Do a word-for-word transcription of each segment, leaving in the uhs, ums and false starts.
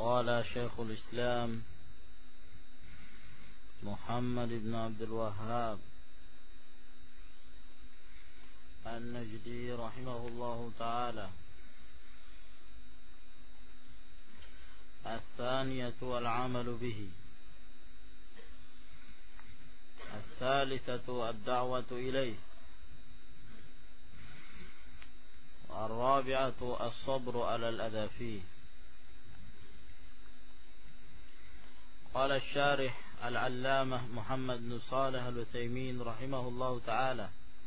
قال شيخ الإسلام محمد بن عبد الوهاب النجدي رحمه الله تعالى: الثانية العمل به، الثالثة الدعوة إليه، الرابعة الصبر على الأذى فيه. قال الشارح العلامة محمد بن صالح العثيمين رحمه الله تعالى: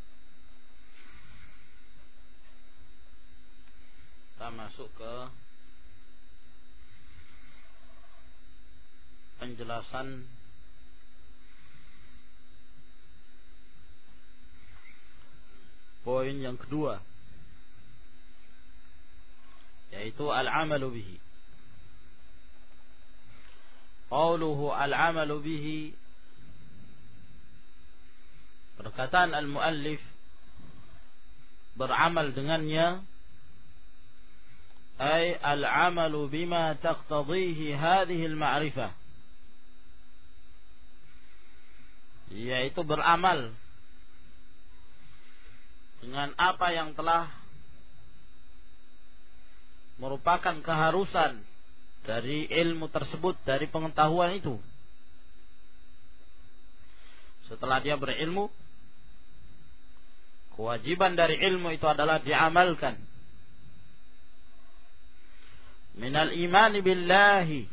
kita masuk ke penjelasan poin yang kedua, yaitu al-amalu bihi. Qauluhu al-amalu bihi, perkataan al-muallif beramal dengannya, ay al-amalu bima taqtadhihi hadhihi al-ma'rifah, yaitu beramal dengan apa yang telah merupakan keharusan dari ilmu tersebut, dari pengetahuan itu. Setelah dia berilmu, kewajiban dari ilmu itu adalah diamalkan. Minal imani billahi,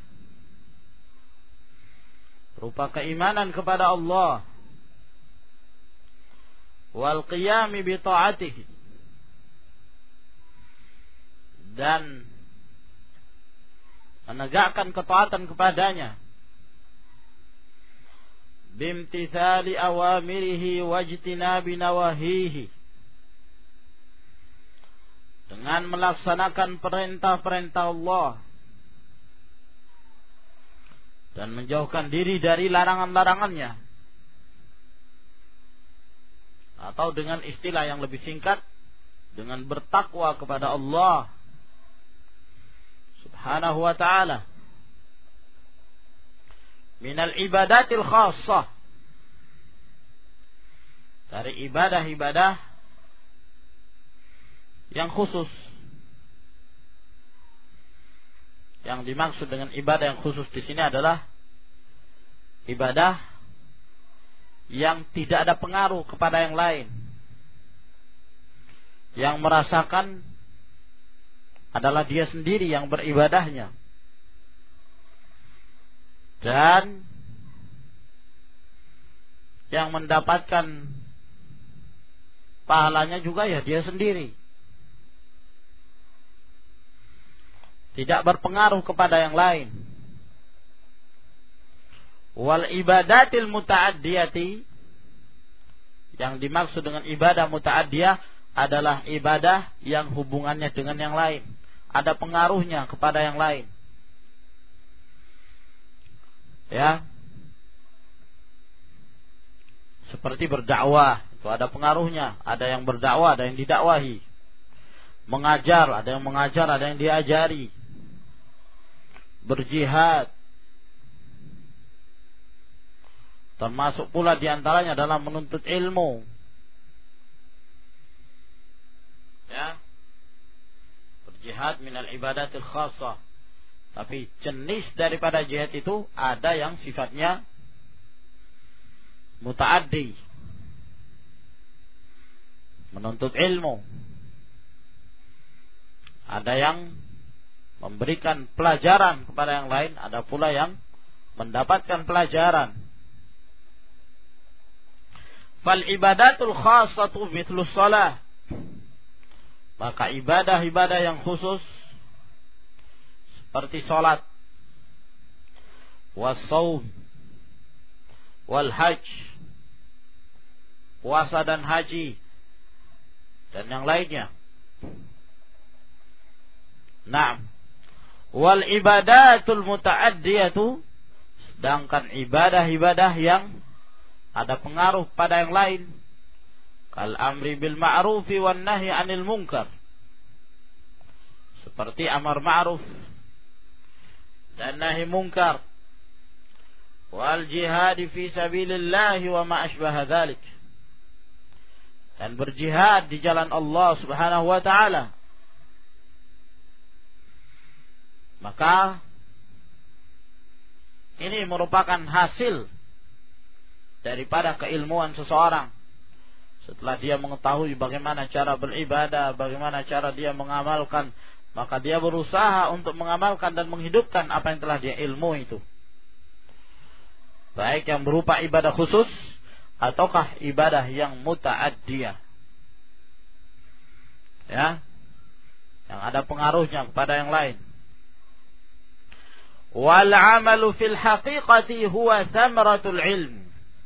berupa keimanan kepada Allah, wal qiyami bi ta'atihi, dan menegakkan ketaatan kepadanya, bimtithali awamirihi wajtinabi nawahihi, dengan melaksanakan perintah-perintah Allah dan menjauhkan diri dari larangan-larangannya, atau dengan istilah yang lebih singkat, dengan bertakwa kepada Allah Subhanahu wa ta'ala, minal ibadatil khassah, dari ibadah-ibadah yang khusus. Yang dimaksud dengan ibadah yang khusus di sini adalah ibadah yang tidak ada pengaruh kepada yang lain, yang merasakan adalah dia sendiri yang beribadahnya, dan yang mendapatkan pahalanya juga ya dia sendiri, tidak berpengaruh kepada yang lain. Wal ibadatil muta'addiyati, yang dimaksud dengan ibadah muta'addiyah adalah ibadah yang hubungannya dengan yang lain, ada pengaruhnya kepada yang lain. Ya, seperti berdakwah, itu ada pengaruhnya, ada yang berdakwah, ada yang didakwahi. Mengajar, ada yang mengajar, ada yang diajari. Berjihad, termasuk pula diantaranya adalah menuntut ilmu. Ya, berjihad minal ibadatil khassah. Tapi jenis daripada jihad itu ada yang sifatnya muta'addi, menuntut ilmu. Ada yang memberikan pelajaran kepada yang lain, ada pula yang mendapatkan pelajaran. Fal ibadatul khassatu mithlu shalah, maka ibadah-ibadah yang khusus seperti salat, was-shaum, wal hajj, puasa dan haji, dan yang lainnya. Naam. Wal ibadatul muta'addiyatu, sedangkan ibadah-ibadah yang ada pengaruh pada yang lain, kal amri bil ma'rufi wan nahyi 'anil munkar, seperti amar ma'ruf dan nahi mungkar, wal jihad fi sabilillah wa ma asbaha dzalik, dan berjihad di jalan Allah Subhanahu wa taala. Maka ini merupakan hasil daripada keilmuan seseorang. Setelah dia mengetahui bagaimana cara beribadah, bagaimana cara dia mengamalkan, maka dia berusaha untuk mengamalkan dan menghidupkan apa yang telah dia ilmu itu. Baik yang berupa ibadah khusus ataukah ibadah yang muta'addiyah. Ya. Yang ada pengaruhnya kepada yang lain. Wal 'amalu fil haqiqati huwa thamaratul ilm.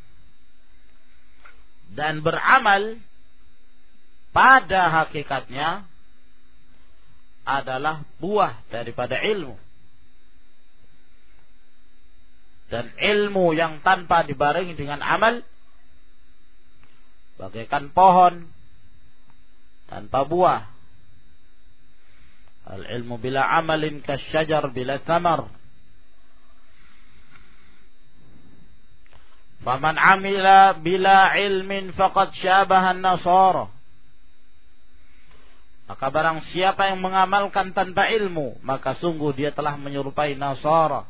Dan beramal pada hakikatnya adalah buah daripada ilmu. Dan ilmu yang tanpa dibarengi dengan amal bagaikan pohon tanpa buah. Al-ilmu bila amalin kasyajar bila thamar. Faman amila bila ilmin faqad syabaha an-nasara. Maka barang siapa yang mengamalkan tanpa ilmu, maka sungguh dia telah menyerupai Nasara.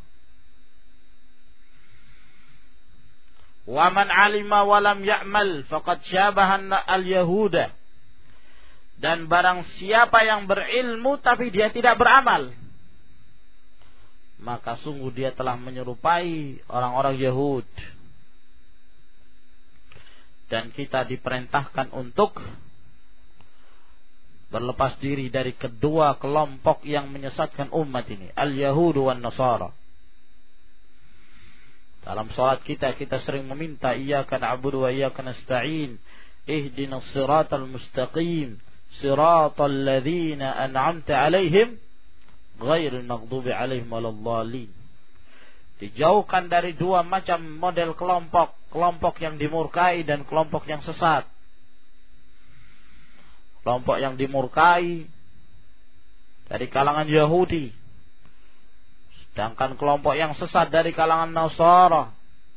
Wa man alima wa lam ya'mal faqad syabaha al-yahuda. Dan barang siapa yang berilmu tapi dia tidak beramal, maka sungguh dia telah menyerupai orang-orang Yahud. Dan kita diperintahkan untuk berlepas diri dari kedua kelompok yang menyesatkan umat ini, al-Yahudu wan Nasara. Dalam salat kita kita sering meminta iyyaka na'budu wa iyyaka nasta'in, ihdinas siratal mustaqim, siratal ladzina an'amta 'alaihim ghairil maghdubi 'alaihim waladdallin. Dijauhkan dari dua macam model kelompok, kelompok yang dimurkai dan kelompok yang sesat. Kelompok yang dimurkai dari kalangan Yahudi, sedangkan kelompok yang sesat dari kalangan Nasara.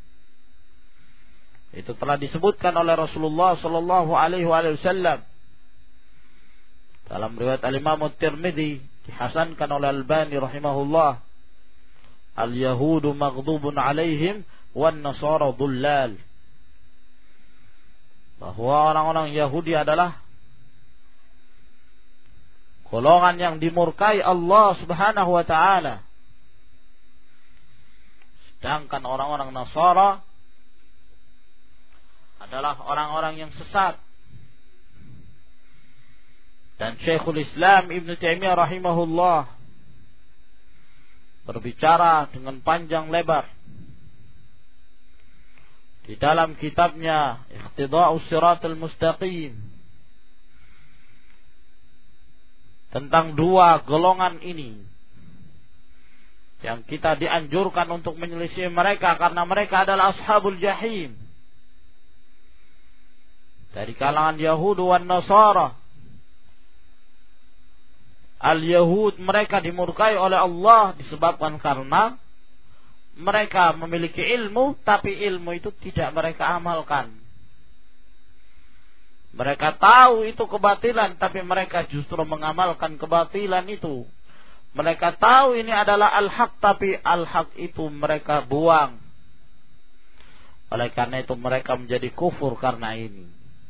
Itu telah disebutkan oleh Rasulullah sallallahu alaihi wasallam dalam riwayat Al-Imam At-Tirmidzi, dihasankan oleh Al-Albani rahimahullah. Al-Yahudu maghdubun alaihim wan Nasara dhullal. Bahwa orang-orang Yahudi adalah golongan yang dimurkai Allah Subhanahu wa taala. Sedangkan orang-orang Nasara adalah orang-orang yang sesat. Dan Syekhul Islam Ibn Taimiyah rahimahullah berbicara dengan panjang lebar di dalam kitabnya Iqtida'us Siratal Mustaqim tentang dua golongan ini yang kita dianjurkan untuk menyelisih mereka karena mereka adalah ashabul jahim, dari kalangan Yahudi wan Nasara. Al-Yahud mereka dimurkai oleh Allah disebabkan karena mereka memiliki ilmu, tapi ilmu itu tidak mereka amalkan. Mereka tahu itu kebatilan, tapi mereka justru mengamalkan kebatilan itu. Mereka tahu ini adalah al-haq, tapi al-haq itu mereka buang. Oleh karena itu mereka menjadi kufur karena ini.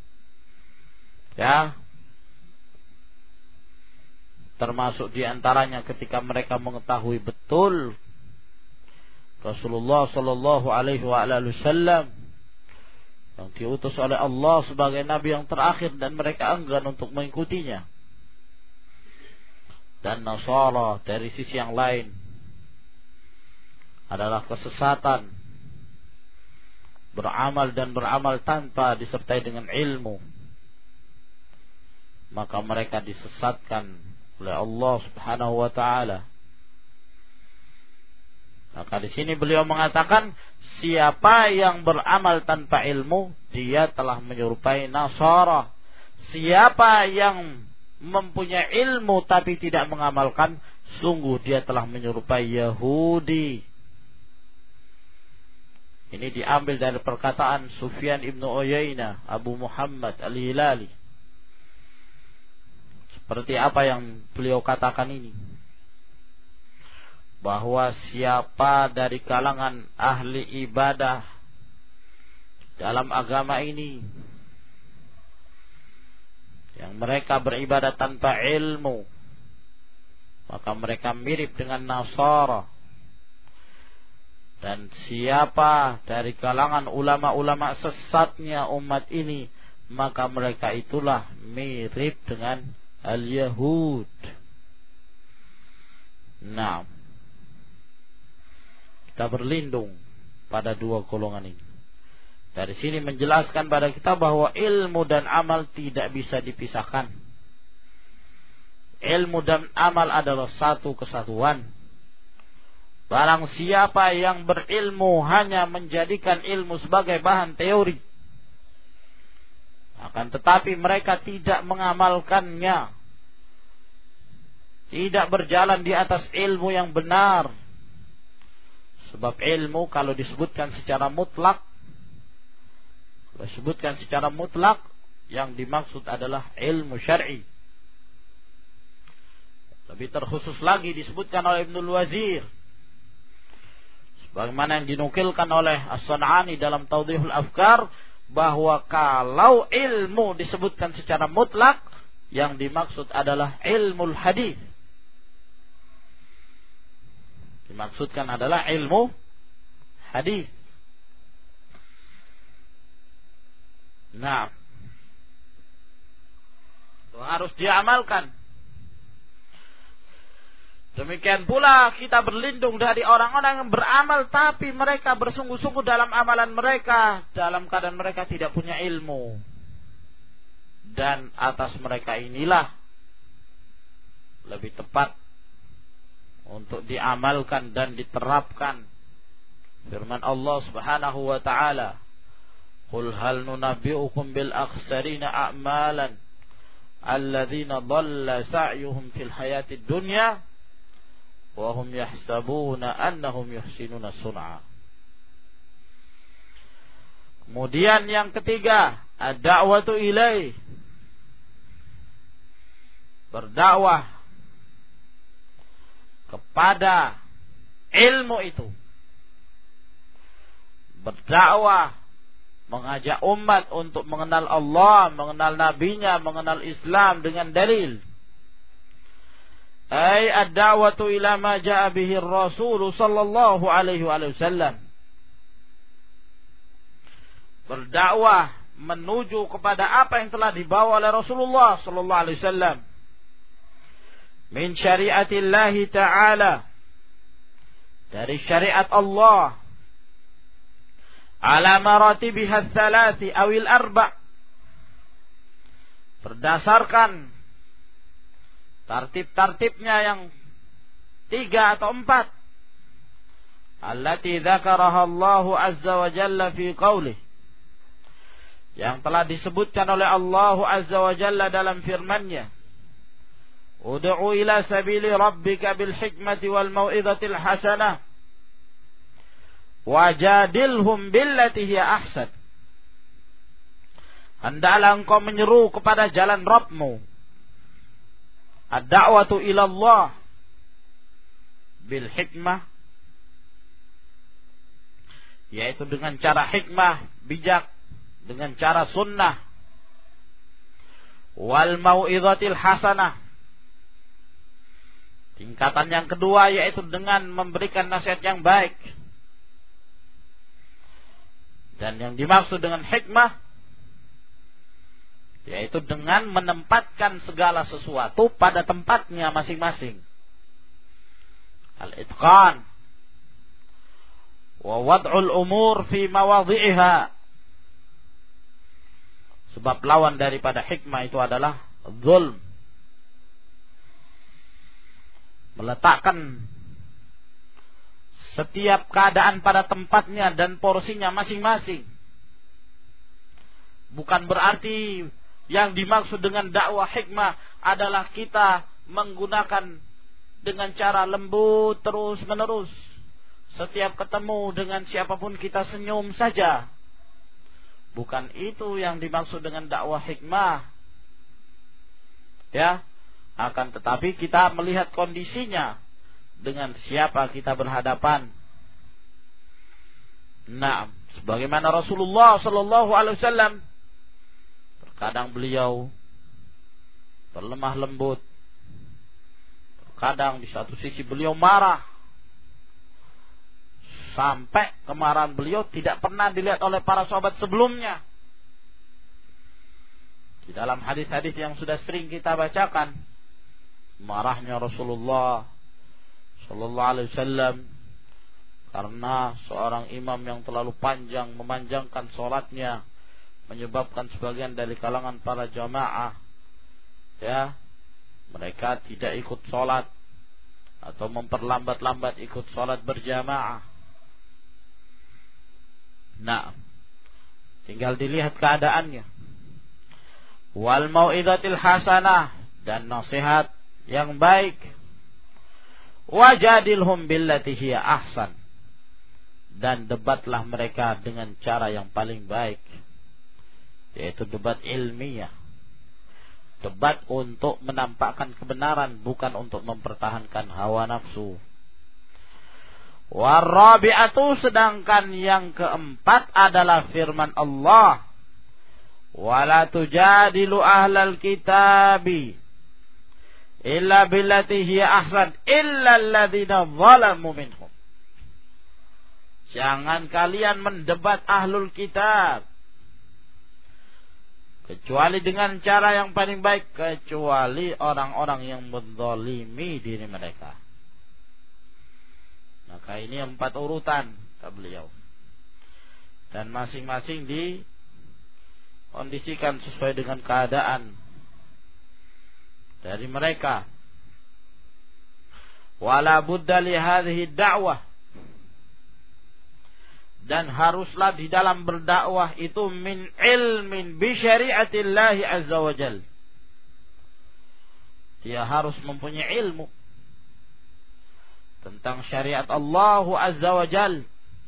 Ya. Termasuk diantaranya ketika mereka mengetahui betul Rasulullah sallallahu alaihi wasallam yang diutus oleh Allah sebagai nabi yang terakhir, dan mereka enggan untuk mengikutinya. Dan Nasara dari sisi yang lain adalah kesesatan, beramal dan beramal tanpa disertai dengan ilmu. Maka mereka disesatkan oleh Allah Subhanahu wa taala. Maka di sini beliau mengatakan siapa yang beramal tanpa ilmu dia telah menyerupai Nasara. Siapa yang mempunyai ilmu tapi tidak mengamalkan, sungguh dia telah menyerupai Yahudi. Ini diambil dari perkataan Sufyan ibnu Uyainah, Abu Muhammad al-Hilali. Seperti apa yang beliau katakan ini, bahwa siapa dari kalangan ahli ibadah dalam agama ini yang mereka beribadah tanpa ilmu, maka mereka mirip dengan Nasara. Dan siapa dari kalangan ulama-ulama sesatnya umat ini, maka mereka itulah mirip dengan al-Yahud. Nah, kita berlindung pada dua golongan ini. Dari sini menjelaskan pada kita bahwa ilmu dan amal tidak bisa dipisahkan. Ilmu dan amal adalah satu kesatuan. Barang siapa yang berilmu hanya menjadikan ilmu sebagai bahan teori, akan tetapi mereka tidak mengamalkannya, tidak berjalan di atas ilmu yang benar. Sebab ilmu kalau disebutkan secara mutlak, kalau disebutkan secara mutlak, yang dimaksud adalah ilmu syar'i. Lebih terkhusus lagi disebutkan oleh Ibnul Wazir, bagaimana yang dinukilkan oleh As-San'ani dalam Tawdihul Afkar, bahwa kalau ilmu disebutkan secara mutlak, yang dimaksud adalah ilmu hadis. Dimaksudkan adalah ilmu hadis. Nah, itu harus diamalkan. Demikian pula kita berlindung dari orang-orang yang beramal tapi mereka bersungguh-sungguh dalam amalan mereka, dalam keadaan mereka tidak punya ilmu. Dan atas mereka inilah lebih tepat untuk diamalkan dan diterapkan firman Allah Subhanahu wa taala, "Qul hal nunabbi'ukum bil akhsarina a'malan alladzina dhalla sa'yuhum fil hayatid dunya wa hum yahsabuna annahum yuhsinuna sun'a." Kemudian yang ketiga, ad-da'watu ilaih, berdakwah kepada ilmu itu. Berdakwah, mengajak umat untuk mengenal Allah, mengenal nabinya, mengenal Islam dengan dalil. Ay ad-da'watu ila ma ja'a bihi ar-rasul sallallahu alaihi wasallam. Berdakwah menuju kepada apa yang telah dibawa oleh Rasulullah sallallahu alaihi wasallam min syariatillah ta'ala, dari syariat Allah, ala maratibiha thalathi awil arba', berdasarkan tartib-tartibnya yang tiga atau empat, allati dzakaraha Allah azza wa jalla fi qaulih, yang telah disebutkan oleh Allah azza wa jalla dalam firman-Nya, ud'u ila sabili rabbika bil hikmati wal mau'izatil hasanah wajadilhum billati hiya ahsan. Hendaklah engkau menyeru kepada jalan Rabbmu, ad-da'watu ila Allah bil hikmah, yaitu dengan cara hikmah, bijak, dengan cara sunnah, wal mau'izatil hasanah, tingkatan yang kedua yaitu dengan memberikan nasihat yang baik. Dan yang dimaksud dengan hikmah yaitu dengan menempatkan segala sesuatu pada tempatnya masing-masing. Al-itqan wa wad'ul umur fi mawadhi'iha. Sebab lawan daripada hikmah itu adalah zulm. Meletakkan setiap keadaan pada tempatnya dan porsinya masing-masing. Bukan berarti yang dimaksud dengan dakwah hikmah adalah kita menggunakan dengan cara lembut terus menerus. Setiap ketemu dengan siapapun kita senyum saja. Bukan itu yang dimaksud dengan dakwah hikmah. Ya, akan tetapi kita melihat kondisinya, dengan siapa kita berhadapan. Nah, sebagaimana Rasulullah sallallahu alaihi wasallam, terkadang beliau berlemah lembut, terkadang di satu sisi beliau marah, sampai kemarahan beliau tidak pernah dilihat oleh para sahabat sebelumnya. Di dalam hadis-hadis yang sudah sering kita bacakan, marahnya Rasulullah sallallahu alaihi wasallam karena seorang imam yang terlalu panjang memanjangkan salatnya, menyebabkan sebagian dari kalangan para jamaah, ya, mereka tidak ikut salat atau memperlambat-lambat ikut salat berjamaah. Nah, tinggal dilihat keadaannya. Wal mau'izatil hasanah, dan nasihat yang baik. Wajadilhum billati hiya ahsan, dan debatlah mereka dengan cara yang paling baik, yaitu debat ilmiah. Debat untuk menampakkan kebenaran, bukan untuk mempertahankan hawa nafsu. Warabi'atu, sedangkan yang keempat adalah firman Allah, wala tujadilu ahlal kitabi illa billati hiya ahsan illa alladzina zalamu minhum. Jangan kalian mendebat ahlul kitab kecuali dengan cara yang paling baik, kecuali orang-orang yang menzalimi diri mereka. Maka ini empat urutan kata beliau, dan masing-masing dikondisikan sesuai dengan keadaan dari mereka. Wala budda li hadhihi da'wah, dan haruslah di dalam berdakwah itu min ilmin bi syariatillahi azza wa jal. Dia harus mempunyai ilmu tentang syariat Allah azza wa jal,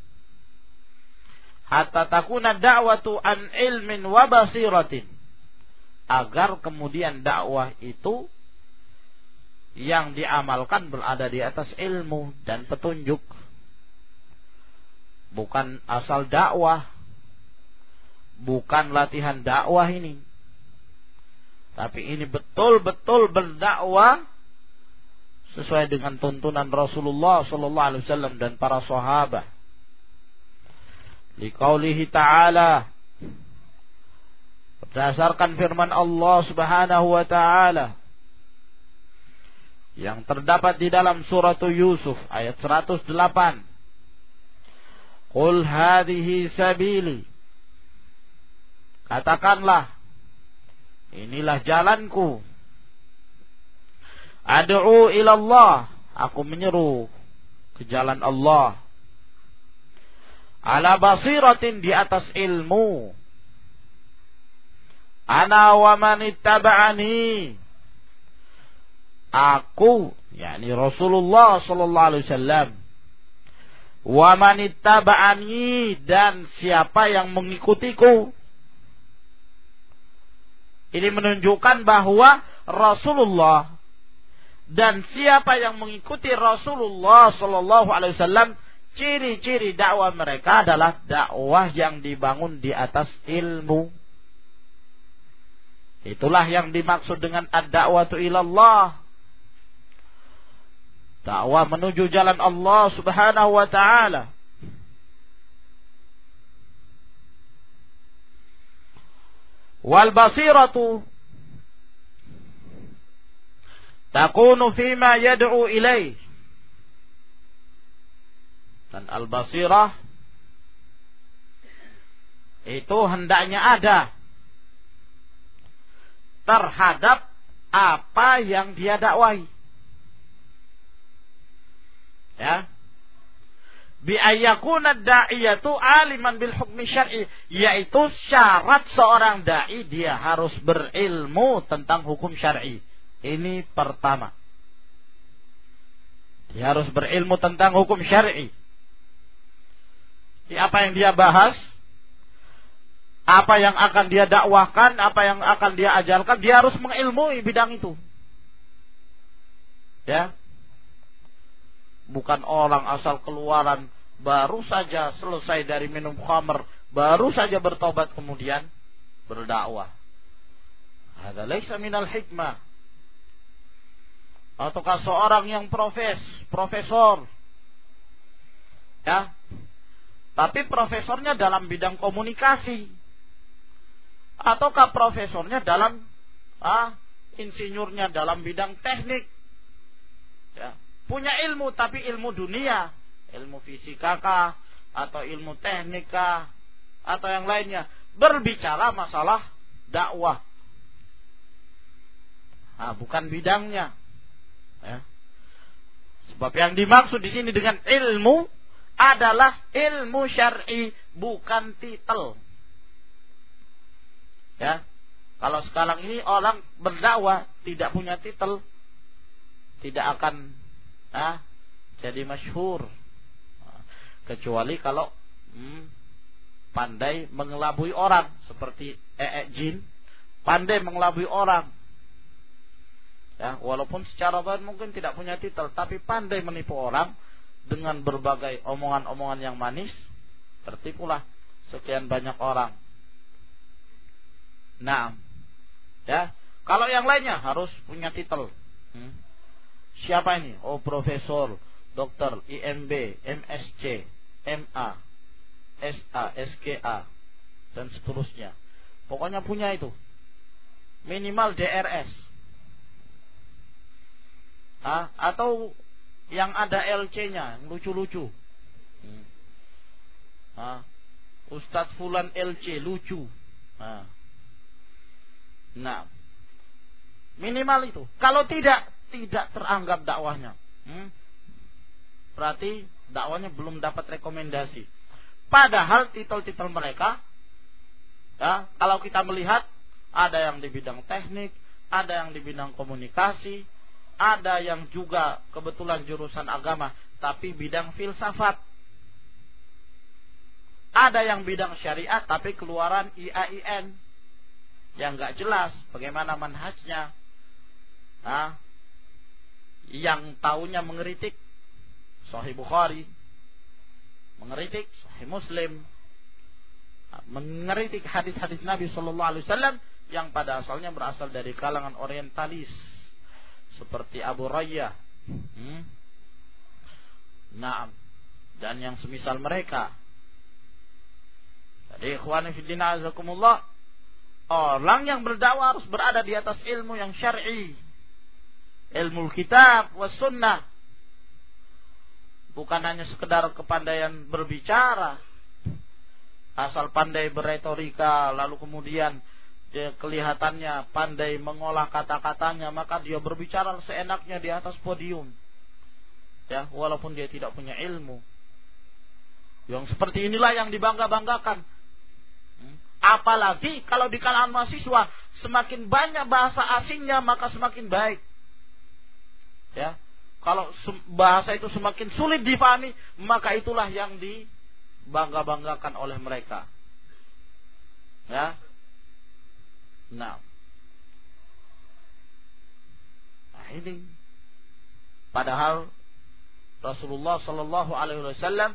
hatta takuna da'watu an ilmin wa basiratin, agar kemudian dakwah itu yang diamalkan berada di atas ilmu dan petunjuk. Bukan asal dakwah, bukan latihan dakwah ini, tapi ini betul-betul berdakwah sesuai dengan tuntunan Rasulullah sallallahu alaihi wasallam dan para sahabat. Liqaulihi ta'ala, berdasarkan firman Allah Subhanahu wa taala yang terdapat di dalam surat Yusuf ayat seratus delapan. Qul hadhihi sabili, katakanlah, inilah jalanku. Ad'u ila Allah, aku menyeru ke jalan Allah. Ala basiratin, di atas ilmu. Ana wa man ittaba'ani, aku, yakni Rasulullah sallallahu alaihi wasallam, wa man ittaba'ani, dan siapa yang mengikutiku. Ini menunjukkan bahwa Rasulullah dan siapa yang mengikuti Rasulullah sallallahu alaihi wasallam, ciri-ciri dakwah mereka adalah dakwah yang dibangun di atas ilmu. Itulah yang dimaksud dengan ad-da'watu ilallah, dakwah menuju jalan Allah Subhanahu wa ta'ala. Wal basiratu takunu fima yad'u ilaih, dan al-basirah itu hendaknya ada terhadap apa yang dia dakwahi. Ya, bi ayyakuna da'iyatu aliman bil hukmi syar'i, yaitu syarat seorang dai dia harus berilmu tentang hukum syar'i. Ini pertama. Dia harus berilmu tentang hukum syar'i. Di apa yang dia bahas, apa yang akan dia dakwahkan, apa yang akan dia ajarkan, dia harus mengilmui bidang itu. Ya. Bukan orang asal keluaran baru saja selesai dari minum khamr, baru saja bertobat kemudian berdakwah. Hadza laisa minal hikmah. Ataukah seorang yang profes, profesor, ya, tapi profesornya dalam bidang komunikasi, ataukah profesornya dalam ah, insinyurnya dalam bidang teknik, ya, punya ilmu tapi ilmu dunia, ilmu fisika kah, atau ilmu teknik kah, atau yang lainnya, berbicara masalah dakwah, nah, bukan bidangnya. Ya. Sebab yang dimaksud di sini dengan ilmu adalah ilmu syar'i, bukan titel. Ya. Kalau sekarang ini orang berdakwah tidak punya titel, tidak akan ah, jadi masyhur. Kecuali kalau hmm, pandai mengelabui orang, seperti ee jin, pandai mengelabui orang. Ya, walaupun secara zahir mungkin tidak punya titel, tapi pandai menipu orang dengan berbagai omongan-omongan yang manis, tertipulah sekian banyak orang. Nah, ya, kalau yang lainnya harus punya titel. Hmm. Siapa ini? Oh, profesor, dokter, I M B, M S C, M A, S A, S K A, dan seterusnya. Pokoknya punya itu. Minimal D R S. Ah, atau yang ada L C-nya, yang lucu-lucu. Hmm. Ah, Ustadz Fulan L C, lucu. Ah. Nah, minimal itu. Kalau tidak, tidak teranggap dakwahnya. Hmm. Berarti dakwahnya belum dapat rekomendasi. Padahal titel-titel mereka, ya, kalau kita melihat, ada yang di bidang teknik, ada yang di bidang komunikasi, ada yang juga kebetulan jurusan agama tapi bidang filsafat, ada yang bidang syariat tapi keluaran I A I N yang gak jelas bagaimana manhajnya, nah, yang taunya mengeritik Sahih Bukhari, mengeritik Sahih Muslim, mengeritik hadis-hadis Nabi Sallallahu Alaihi Wasallam yang pada asalnya berasal dari kalangan orientalis seperti Abu Rayyah, hmm? Nah, dan yang semisal mereka. Jadi ikhwani fiddin azakumullah, orang yang berdakwah harus berada di atas ilmu yang syar'i, ilmu kitab was sunnah, bukan hanya sekedar kepandaian berbicara, asal pandai berretorika lalu kemudian dia kelihatannya pandai mengolah kata-katanya, maka dia berbicara seenaknya di atas podium. Ya, walaupun dia tidak punya ilmu. Yang seperti inilah yang dibangga-banggakan. Hmm. Apalagi kalau di kalangan mahasiswa semakin banyak bahasa asingnya maka semakin baik. Ya, kalau bahasa itu semakin sulit difahami, maka itulah yang dibangga-banggakan oleh mereka. Ya. Nah, nah ini padahal Rasulullah Sallallahu Alaihi Wasallam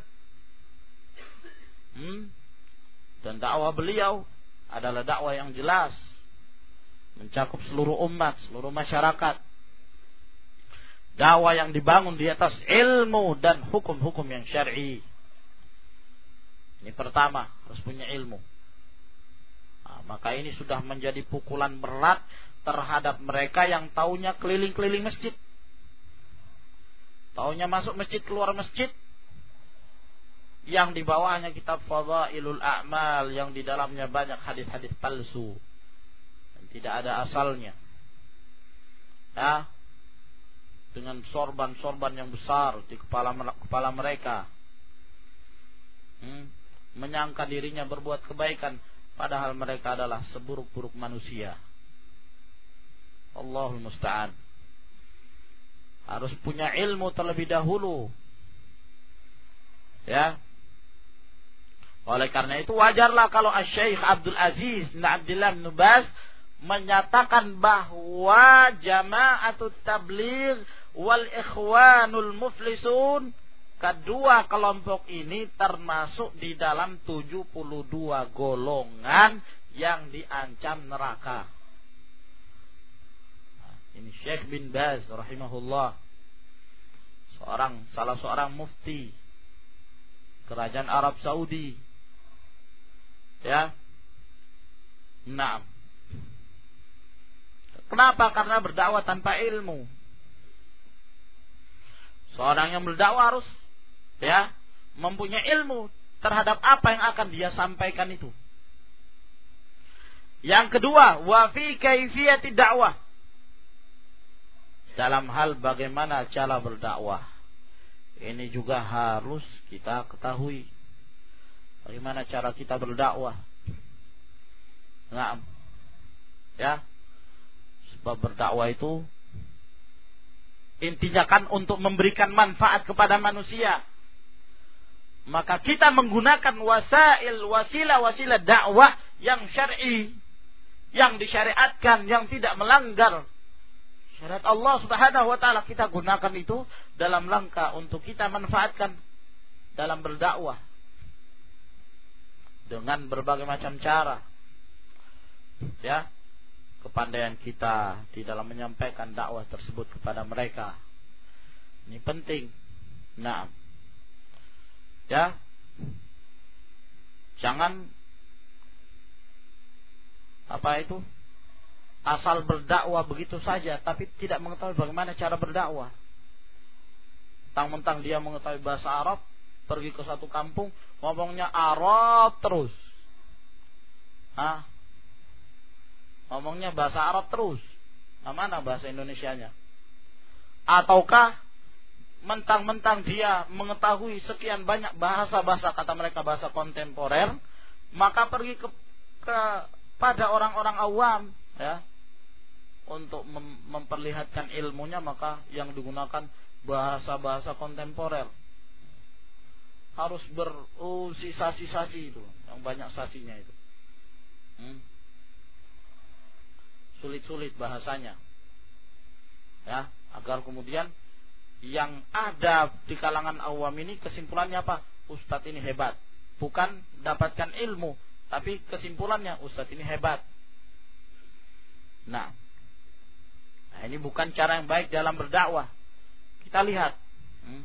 hmm, dan dakwah beliau adalah dakwah yang jelas, mencakup seluruh umat, seluruh masyarakat. Dakwah yang dibangun di atas ilmu dan hukum-hukum yang syar'i. Ini pertama, harus punya ilmu. Nah, maka ini sudah menjadi pukulan berat terhadap mereka yang taunya keliling-keliling masjid, taunya masuk masjid, keluar masjid, yang di bawahnya kitab Fadhailul A'mal yang di dalamnya banyak hadis-hadis palsu dan tidak ada asalnya. Ya, dengan sorban-sorban yang besar di kepala kepala mereka, hmm, menyangka dirinya berbuat kebaikan, padahal mereka adalah seburuk-buruk manusia. Allahul musta'an. harus punya ilmu terlebih dahulu. Ya. Oleh karena itu wajarlah kalau Asy-Syaikh Abdul Aziz bin Abdullah bin Baz menyatakan bahwa jama'atut tabligh wal ikhwanul muflisun, kedua kelompok ini termasuk di dalam tujuh puluh dua golongan yang diancam neraka. Nah, ini Syekh bin Baz rahimahullah, seorang salah seorang mufti kerajaan Arab Saudi. Ya. Nah. Kenapa? Karena berdakwah tanpa ilmu. Seorang yang berdakwah harus ya mempunyai ilmu terhadap apa yang akan dia sampaikan itu. Yang kedua, wa fi kaifiyati dakwah. Dalam hal bagaimana cara berdakwah. Ini juga harus kita ketahui. Bagaimana cara kita berdakwah. Nah, ya. Sebab berdakwah itu intinya kan untuk memberikan manfaat kepada manusia. Maka kita menggunakan wasail, wasilah-wasilah dakwah yang syar'i, yang disyariatkan, yang tidak melanggar syariat Allah Subhanahu wa taala. Kita gunakan itu dalam rangka untuk kita manfaatkan dalam berdakwah dengan berbagai macam cara. Ya. Kepandaian kita di dalam menyampaikan dakwah tersebut kepada mereka. Ini penting. Nah. Ya. Jangan apa itu? Asal berdakwah begitu saja tapi tidak mengetahui bagaimana cara berdakwah. Mentang-mentang dia mengetahui bahasa Arab, pergi ke satu kampung ngomongnya Arab terus. Hah? Ngomongnya bahasa Arab terus. Nah, mana bahasa Indonesianya? Ataukah mentang-mentang dia mengetahui sekian banyak bahasa-bahasa, kata mereka bahasa kontemporer, maka pergi ke, ke pada orang-orang awam, ya, untuk mem- memperlihatkan ilmunya, maka yang digunakan bahasa-bahasa kontemporer. Harus ber oh, sisa-sisasi itu, yang banyak sasinya itu. Hmm. Sulit-sulit bahasanya, ya, agar kemudian yang ada di kalangan awam ini kesimpulannya apa? Ustadz ini hebat, bukan dapatkan ilmu, tapi kesimpulannya Ustadz ini hebat. Nah, nah ini bukan cara yang baik dalam berdakwah. Kita lihat, hmm,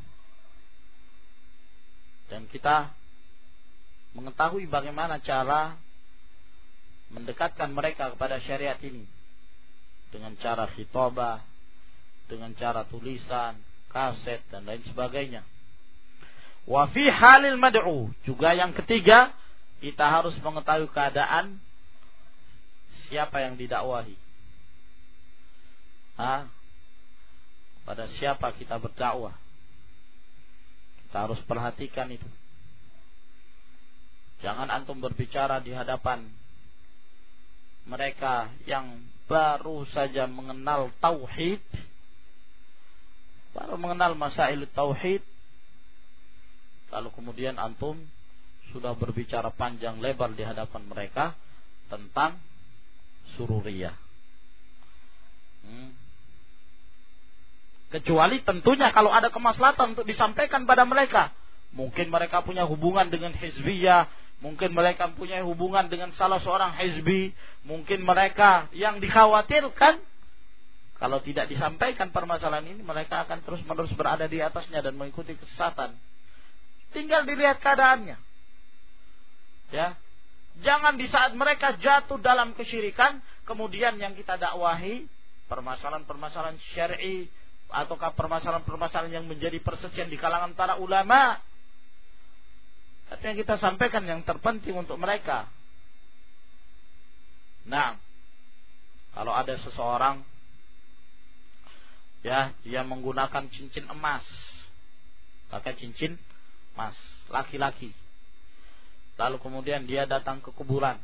dan kita mengetahui bagaimana cara mendekatkan mereka kepada syariat ini. Dengan cara khitbah, dengan cara tulisan, kaset dan lain sebagainya. Wa fi halil mad'u, juga yang ketiga, kita harus mengetahui keadaan siapa yang didakwahi. Ha? Pada siapa kita berdakwah. Kita harus perhatikan itu. Jangan antum berbicara di hadapan mereka yang baru saja mengenal tauhid, baru mengenal masail tauhid, lalu kemudian antum sudah berbicara panjang lebar di hadapan mereka tentang sururiyah. Hmm. Kecuali tentunya kalau ada kemaslahatan untuk disampaikan pada mereka. Mungkin mereka punya hubungan dengan hizbiyah, mungkin mereka punya hubungan dengan salah seorang hizbi, mungkin mereka yang dikhawatirkan kalau tidak disampaikan permasalahan ini, mereka akan terus-menerus berada di atasnya dan mengikuti kesesatan. Tinggal dilihat keadaannya. Ya. Jangan di saat mereka jatuh dalam kesyirikan, kemudian yang kita dakwahi permasalahan-permasalahan syar'i ataukah permasalahan-permasalahan yang menjadi perselisihan di kalangan para ulama. Tapi yang kita sampaikan yang terpenting untuk mereka. Nah, kalau ada seseorang, ya, dia menggunakan cincin emas, pakai cincin emas, laki-laki. Lalu kemudian dia datang ke kuburan,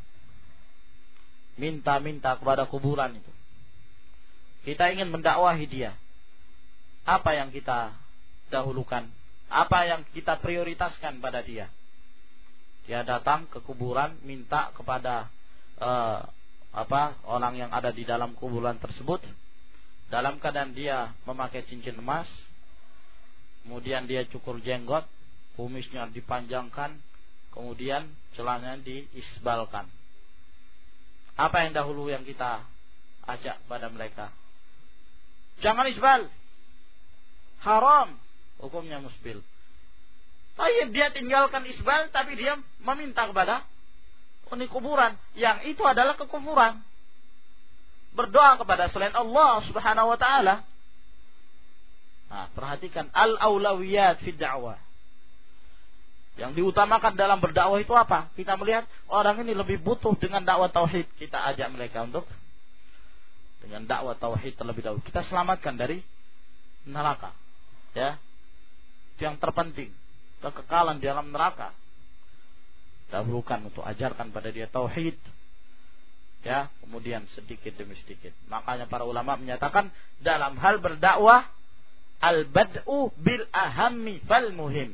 minta-minta kepada kuburan itu. Kita ingin mendakwahi dia. apa yang kita dahulukan, apa yang kita prioritaskan pada dia. Dia datang ke kuburan minta kepada uh, apa orang yang ada di dalam kuburan tersebut, dalam keadaan dia memakai cincin emas, kemudian dia cukur jenggot, kumisnya dipanjangkan, kemudian celananya diisbalkan. Apa yang dahulu yang kita ajak pada mereka? Jangan isbal, haram, hukumnya musbil. Tapi dia tinggalkan isbal, tapi dia meminta kepada ini kuburan, yang itu adalah kekufuran. Berdoa kepada selain Allah Subhanahu wa taala. Nah, perhatikan al-aulawiyat fi da'wah. Yang diutamakan dalam berdakwah itu apa? Kita melihat orang ini lebih butuh dengan dakwah tauhid, kita ajak mereka untuk dengan dakwah tauhid terlebih dahulu. Kita selamatkan dari neraka. Ya. Itu yang terpenting. Kekekalan di dalam neraka. Dahulukan untuk ajarkan pada dia tauhid. Ya, kemudian sedikit demi sedikit. Makanya para ulama menyatakan dalam hal berdakwah al-bad'u bil ahammi fal muhim.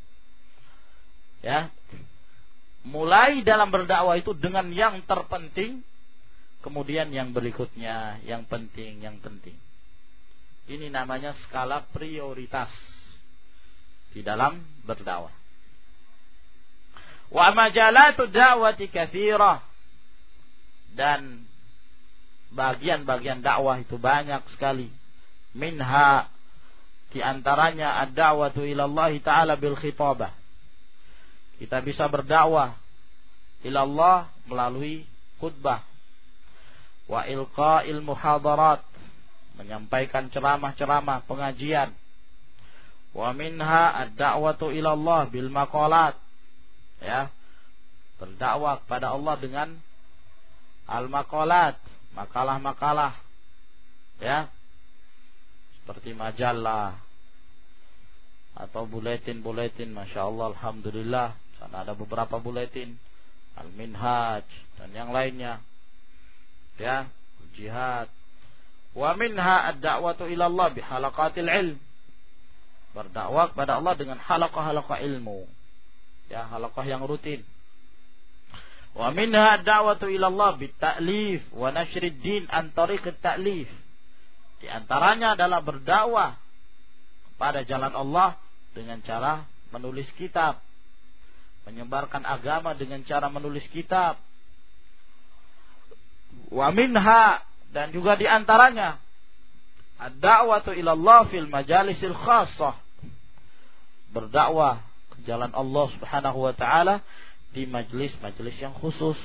Ya. Mulai dalam berdakwah itu dengan yang terpenting, kemudian yang berikutnya yang penting, yang penting. Ini namanya skala prioritas di dalam berdakwah. Wa majalatu da'wati katsirah, dan bagian-bagian dakwah itu banyak sekali. Minha, di antaranya ad-da'watu ila Allah Ta'ala bil khitabah. Kita bisa berdakwah ila Allah melalui khutbah. Wa ilqa'il muhadarat, menyampaikan ceramah-ceramah, pengajian. Wa minha ad-da'watu ila Allah bil maqalat. Ya, berdakwah kepada Allah dengan al-maqalat, makalah-makalah. Ya. Seperti majalah atau buletin-buletin, Masya Allah, alhamdulillah. Sana ada beberapa buletin, Al-Minhaj dan yang lainnya. Ya, jihad. Wa minha ad-da'watu ila Allah bi halaqatil ilm. Berdakwah kepada Allah dengan halaqah-halaqah ilmu. Ya, halaqah yang rutin. Wa minha ad-da'watu ila Allah bit ta'lif wa nashrid din an tariq at-ta'lif. Di antaranya adalah berdakwah kepada jalan Allah dengan cara menulis kitab, menyebarkan agama dengan cara menulis kitab. Wa minha, dan juga di antaranya ad-da'watu ila Allah fil majalisil khassah. Berdakwah ke jalan Allah Subhanahu wa taala di majlis-majlis yang khusus.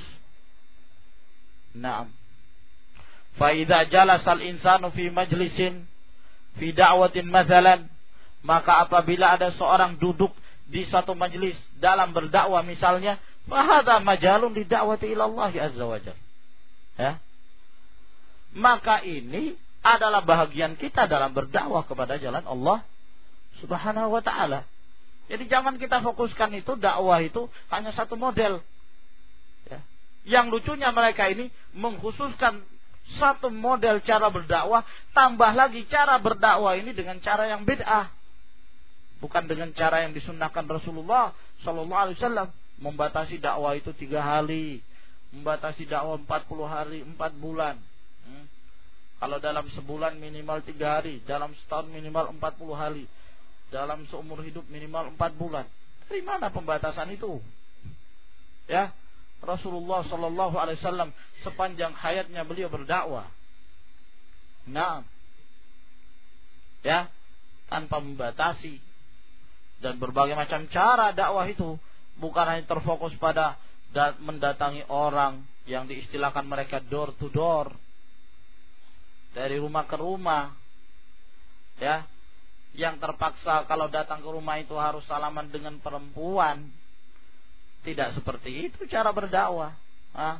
Naam. Fa idza jalasa al-insanu fi majlisin fi da'watin mathalan, maka apabila ada seorang duduk di satu majlis dalam berdakwah misalnya, fa hadza majalun li da'wati ila Allah azza wa jalla. Ya. Maka ini adalah bahagian kita dalam berdakwah kepada jalan Allah Subhanahu wa taala. Jadi jangan kita fokuskan itu dakwah itu hanya satu model. Ya. Yang lucunya mereka ini mengkhususkan satu model cara berdakwah, tambah lagi cara berdakwah ini dengan cara yang bid'ah. Bukan dengan cara yang disunnahkan Rasulullah sallallahu alaihi wasallam, membatasi dakwah itu tiga hari, membatasi dakwah empat puluh hari, empat bulan. Hmm. Kalau dalam sebulan minimal tiga hari, dalam setahun minimal empat puluh hari, dalam seumur hidup minimal empat bulan. Dari mana pembatasan itu? Ya, Rasulullah sallallahu alaihi wasallam sepanjang hayatnya beliau berdakwah. Nah, ya, tanpa membatasi, dan berbagai macam cara dakwah itu bukan hanya terfokus pada mendatangi orang yang diistilahkan mereka door to door, dari rumah ke rumah, ya, yang terpaksa kalau datang ke rumah itu harus salaman dengan perempuan. Tidak seperti itu cara berdakwah. Hah?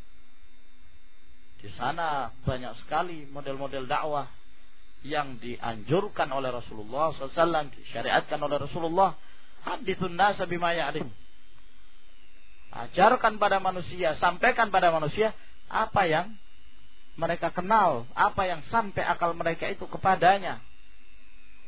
Di sana banyak sekali model-model dakwah yang dianjurkan oleh Rasulullah sallallahu alaihi wasallam, disyariatkan oleh Rasulullah. Hadithun nasa bima ya'rif. Ajarkan pada manusia, sampaikan pada manusia apa yang mereka kenal, apa yang sampai akal mereka itu kepadanya.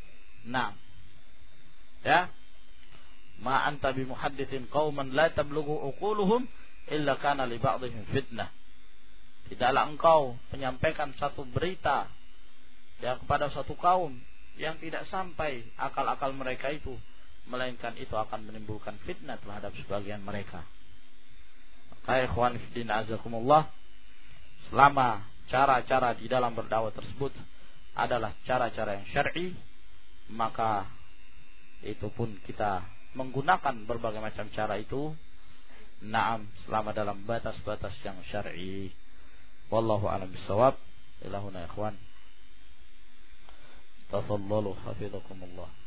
Nah, ya, ma anta bimuhadditsin qauman la tablughu uquluhum illa kana li ba'dihim fitnah. Tidaklah engkau menyampaikan satu berita ya kepada suatu kaum yang tidak sampai akal-akal mereka itu, melainkan itu akan menimbulkan fitnah terhadap sebagian mereka. Maka ikhwan fillah azakumullah, selama cara-cara di dalam berdakwah tersebut adalah cara-cara yang syar'i, maka itu pun kita menggunakan berbagai macam cara itu, naam, selama dalam batas-batas yang syar'i. Wallahu a'lam bissawab. Ilahuna ikhwan. Tafadhalu hafizakumullah.